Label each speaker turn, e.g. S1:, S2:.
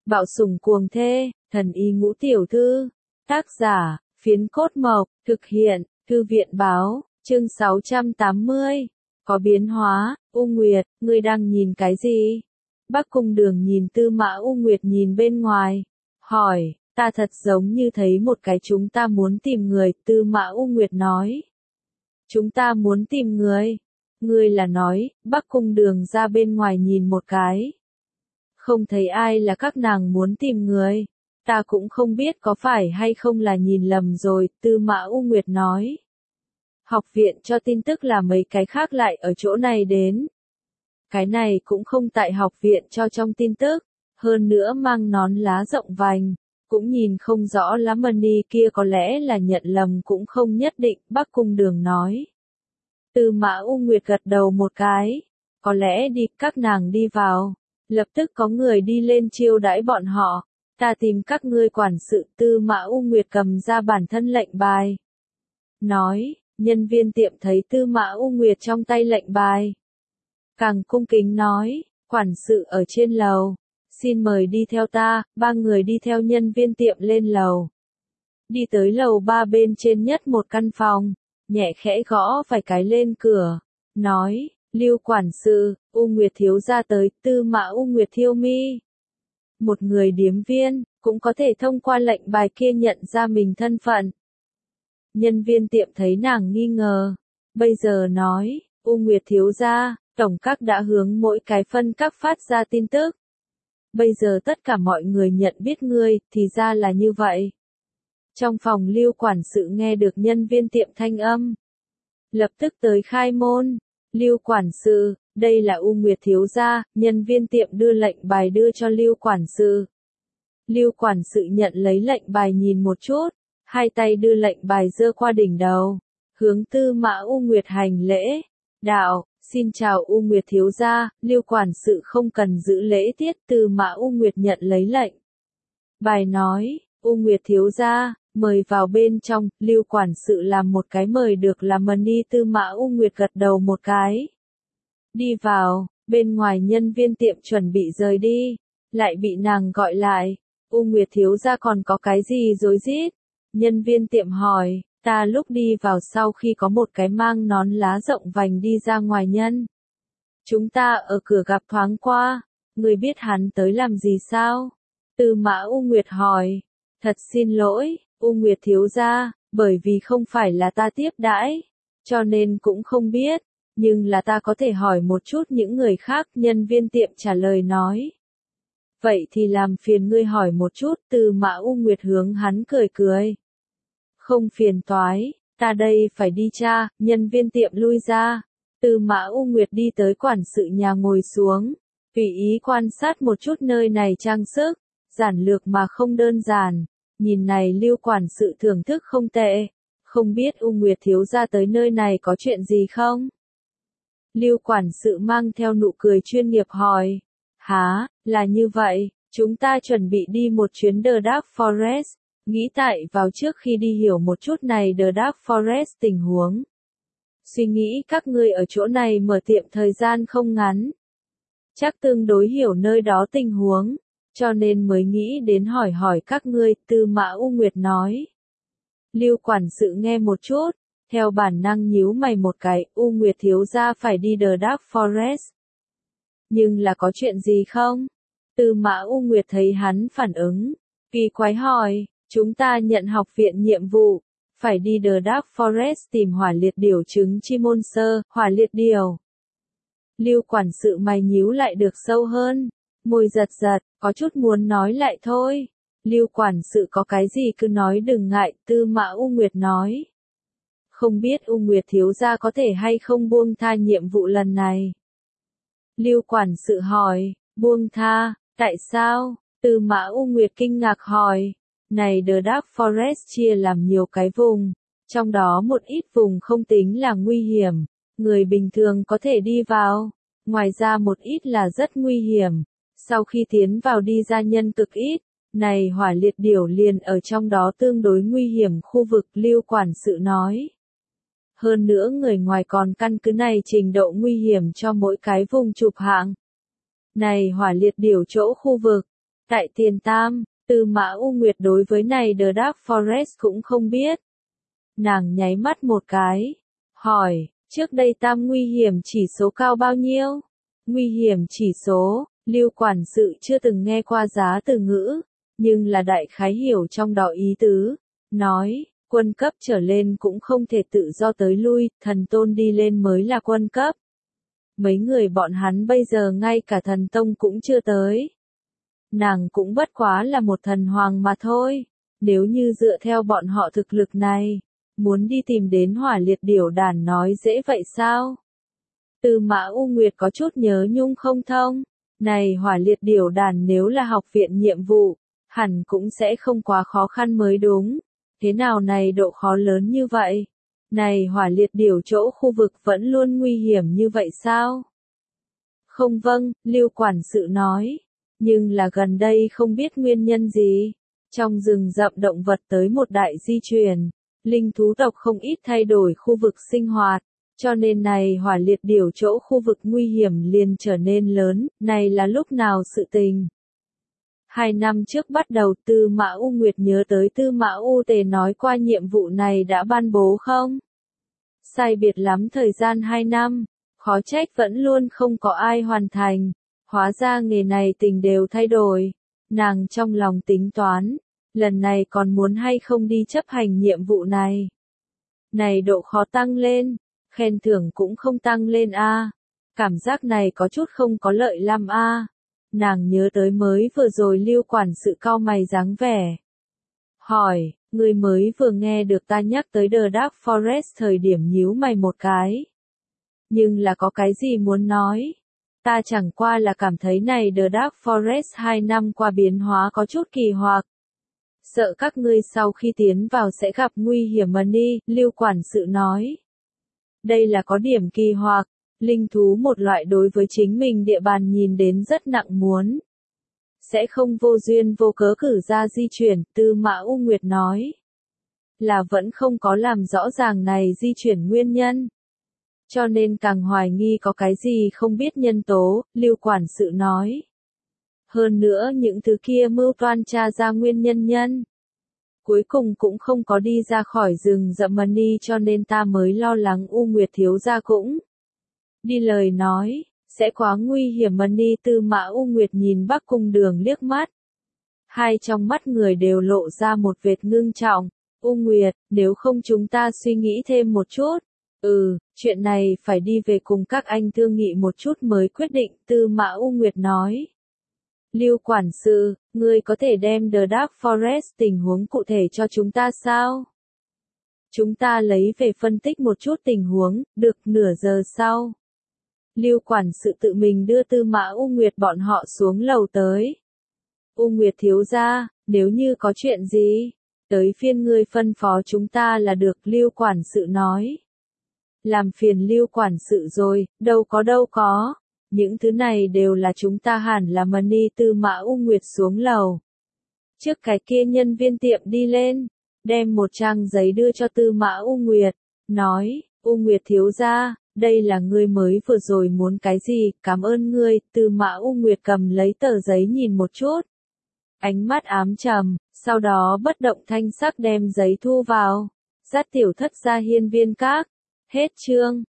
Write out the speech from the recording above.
S1: Bạo sủng cuồng thê, thần y ngũ tiểu thư. Tác giả, Phiến Cốt Mộc, thực hiện, Thư viện báo, chương 680. Có biến hóa, U Nguyệt, ngươi đang nhìn cái gì? Bắc Cung Đường nhìn Tư Mã U Nguyệt nhìn bên ngoài, hỏi, ta thật giống như thấy một cái chúng ta muốn tìm người, Tư Mã U Nguyệt nói. Chúng ta muốn tìm người. Ngươi là nói, Bắc Cung Đường ra bên ngoài nhìn một cái. Không thấy ai là các nàng muốn tìm người. Ta cũng không biết có phải hay không là nhìn lầm rồi, Tư Mã U Nguyệt nói. Học viện cho tin tức là mấy cái khác lại ở chỗ này đến. Cái này cũng không tại học viện cho trong tin tức, hơn nữa mang nón lá rộng vành, cũng nhìn không rõ lắm Mani kia có lẽ là nhận lầm cũng không nhất định, Bắc Cung Đường nói. Tư Mã U Nguyệt gật đầu một cái, có lẽ đi, các nàng đi vào. Lập tức có người đi lên chiêu đãi bọn họ, ta tìm các ngươi quản sự. Tư Mã U Nguyệt cầm ra bản thân lệnh bài. Nói, nhân viên tiệm thấy Tư Mã U Nguyệt trong tay lệnh bài. Càng cung kính nói, quản sự ở trên lầu, xin mời đi theo ta. Ba người đi theo nhân viên tiệm lên lầu. Đi tới lầu 3 bên trên nhất một căn phòng, nhẹ khẽ gõ vài cái lên cửa, nói, Lưu quản sự, U Nguyệt thiếu gia tới. Tư Mã U Nguyệt thiêu mi. Một người điếm viên, cũng có thể thông qua lệnh bài kia nhận ra mình thân phận. Nhân viên tiệm thấy nàng nghi ngờ, bây giờ nói, U Nguyệt thiếu gia, tổng các đã hướng mỗi cái phân các phát ra tin tức. Bây giờ tất cả mọi người nhận biết ngươi, thì ra là như vậy. Trong phòng Lưu quản sự nghe được nhân viên tiệm thanh âm. Lập tức tới khai môn. Lưu quản sự, đây là U Nguyệt thiếu gia. Nhân viên tiệm đưa lệnh bài đưa cho Lưu quản sự. Lưu quản sự nhận lấy lệnh bài nhìn một chút, hai tay đưa lệnh bài giơ qua đỉnh đầu, hướng Tư Mã U Nguyệt hành lễ. Đạo, xin chào U Nguyệt thiếu gia. Lưu quản sự không cần giữ lễ tiết. Tư Mã U Nguyệt nhận lấy lệnh bài nói, U Nguyệt thiếu gia, mời vào bên trong. Lưu quản sự làm một cái mời được làm Mani. Tư Mã U Nguyệt gật đầu một cái. Đi vào, bên ngoài nhân viên tiệm chuẩn bị rời đi, lại bị nàng gọi lại. U Nguyệt thiếu gia còn có cái gì rối rít? Nhân viên tiệm hỏi, ta lúc đi vào sau khi có một cái mang nón lá rộng vành đi ra ngoài nhân. Chúng ta ở cửa gặp thoáng qua, người biết hắn tới làm gì sao? Tư Mã U Nguyệt hỏi, thật xin lỗi, U Nguyệt thiếu gia, bởi vì không phải là ta tiếp đãi, cho nên cũng không biết, nhưng là ta có thể hỏi một chút những người khác. Nhân viên tiệm trả lời nói. Vậy thì làm phiền ngươi hỏi một chút. Tư Mã U Nguyệt hướng hắn cười cười. Không phiền toái, ta đây phải đi cha. Nhân viên tiệm lui ra. Tư Mã U Nguyệt đi tới quản sự nhà ngồi xuống, tùy ý quan sát một chút nơi này trang sức, giản lược mà không đơn giản. Nhìn này Lưu quản sự thưởng thức không tệ, không biết U Nguyệt thiếu gia tới nơi này có chuyện gì không? Lưu quản sự mang theo nụ cười chuyên nghiệp hỏi. Hả, là như vậy, chúng ta chuẩn bị đi một chuyến The Dark Forest, nghĩ tại vào trước khi đi hiểu một chút này The Dark Forest tình huống. Suy nghĩ các ngươi ở chỗ này mở tiệm thời gian không ngắn, chắc tương đối hiểu nơi đó tình huống, cho nên mới nghĩ đến hỏi hỏi các ngươi. Tư Mã U Nguyệt nói. Lưu quản sự nghe một chút, theo bản năng nhíu mày một cái. U Nguyệt thiếu gia phải đi The Dark Forest. Nhưng là có chuyện gì không? Tư Mã U Nguyệt thấy hắn phản ứng, kỳ quái hỏi, chúng ta nhận học viện nhiệm vụ, phải đi The Dark Forest tìm hỏa liệt điểu trứng chi môn sơ, hỏa liệt điểu. Lưu quản sự mày nhíu lại được sâu hơn, môi giật giật, có chút muốn nói lại thôi. Lưu quản sự có cái gì cứ nói đừng ngại. Tư Mã U Nguyệt nói. Không biết U Nguyệt thiếu gia có thể hay không buông tha nhiệm vụ lần này. Lưu quản sự hỏi, buông tha, tại sao? Tư Mã U Nguyệt kinh ngạc hỏi, này The Dark Forest chia làm nhiều cái vùng, trong đó một ít vùng không tính là nguy hiểm, người bình thường có thể đi vào, ngoài ra một ít là rất nguy hiểm, sau khi tiến vào đi ra nhân cực ít, này hỏa liệt điểu liền ở trong đó tương đối nguy hiểm khu vực. Lưu quản sự nói. Hơn nữa người ngoài còn căn cứ này trình độ nguy hiểm cho mỗi cái vùng chụp hạng. Này hỏa liệt điểu chỗ khu vực, Tại Tiền Tam, Tư Mã U Nguyệt đối với này The Dark Forest cũng không biết. Nàng nháy mắt một cái, hỏi, trước đây Tam nguy hiểm chỉ số cao bao nhiêu? Nguy hiểm chỉ số, Lưu quản sự chưa từng nghe qua giá từ ngữ, nhưng là đại khái hiểu trong đó ý tứ, nói, quân cấp trở lên cũng không thể tự do tới lui, thần tôn đi lên mới là quân cấp. Mấy người bọn hắn bây giờ ngay cả thần tông cũng chưa tới. Nàng cũng bất quá là một thần hoàng mà thôi, nếu như dựa theo bọn họ thực lực này, muốn đi tìm đến Hỏa Liệt Điểu Đàn nói dễ vậy sao? Tư Mã U Nguyệt có chút nhớ nhung không thông, này Hỏa Liệt Điểu Đàn nếu là học viện nhiệm vụ, hẳn cũng sẽ không quá khó khăn mới đúng, thế nào này độ khó lớn như vậy? Này Hỏa Liệt Điểu chỗ khu vực vẫn luôn nguy hiểm như vậy sao? Không vâng, Lưu quản sự nói, nhưng là gần đây không biết nguyên nhân gì, trong rừng rậm động vật tới một đại di truyền, linh thú tộc không ít thay đổi khu vực sinh hoạt, cho nên này Hỏa Liệt Điểu chỗ khu vực nguy hiểm liền trở nên lớn, này là lúc nào sự tình? 2 năm trước bắt đầu Tư Mã U Nguyệt nhớ tới Tư Mã U Tề nói qua nhiệm vụ này đã ban bố không? Sai biệt lắm thời gian 2 năm, khó trách vẫn luôn không có ai hoàn thành, hóa ra nghề này tình đều thay đổi, nàng trong lòng tính toán, lần này còn muốn hay không đi chấp hành nhiệm vụ này. Này độ khó tăng lên, khen thưởng cũng không tăng lên a, cảm giác này có chút không có lợi lắm a. Nàng nhớ tới mới vừa rồi Lưu quản sự cau mày dáng vẻ. Hỏi, người mới vừa nghe được ta nhắc tới The Dark Forest thời điểm nhíu mày một cái. Nhưng là có cái gì muốn nói? Ta chẳng qua là cảm thấy này The Dark Forest 2 năm qua biến hóa có chút kỳ hoặc. Sợ các ngươi sau khi tiến vào sẽ gặp nguy hiểm mà đi, Lưu quản sự nói. Đây là có điểm kỳ hoặc, linh thú một loại đối với chính mình địa bàn nhìn đến rất nặng muốn. Sẽ không vô duyên vô cớ cử ra di chuyển, Tư Mã U Nguyệt nói. Là vẫn không có làm rõ ràng này di chuyển nguyên nhân. Cho nên càng hoài nghi có cái gì không biết nhân tố, Lưu quản sự nói. Hơn nữa những thứ kia mưu toan tra ra nguyên nhân. Cuối cùng cũng không có đi ra khỏi rừng rậm mà đi cho nên ta mới lo lắng U Nguyệt thiếu gia cũng. Đi lời nói, sẽ quá nguy hiểm mà đi. Tư Mã U Nguyệt nhìn Bắc Cung Đường liếc mắt. Hai trong mắt người đều lộ ra một vệt ngưng trọng. U Nguyệt, nếu không chúng ta suy nghĩ thêm một chút. Chuyện này phải đi về cùng các anh thương nghị một chút mới quyết định, Tư Mã U Nguyệt nói. Lưu quản sự, ngươi có thể đem The Dark Forest tình huống cụ thể cho chúng ta sao? Chúng ta lấy về phân tích một chút tình huống, được nửa giờ sau. Lưu quản sự tự mình đưa Tư Mã U Nguyệt bọn họ xuống lầu tới. U Nguyệt thiếu gia, nếu như có chuyện gì, tới phiên ngươi phân phó chúng ta là được, Lưu quản sự nói. Làm phiền Lưu quản sự rồi, đâu có. Những thứ này đều là chúng ta hẳn là money. Tư Mã U Nguyệt xuống lầu. Trước cái kia nhân viên tiệm đi lên, đem một trang giấy đưa cho Tư Mã U Nguyệt, nói, U Nguyệt thiếu gia, đây là ngươi mới vừa rồi muốn cái gì, cảm ơn ngươi. Tư Mã U Nguyệt cầm lấy tờ giấy nhìn một chút. Ánh mắt ám trầm, sau đó bất động thanh sắc đem giấy thu vào. Dắt tiểu thất ra hiên viên các. Hết chương.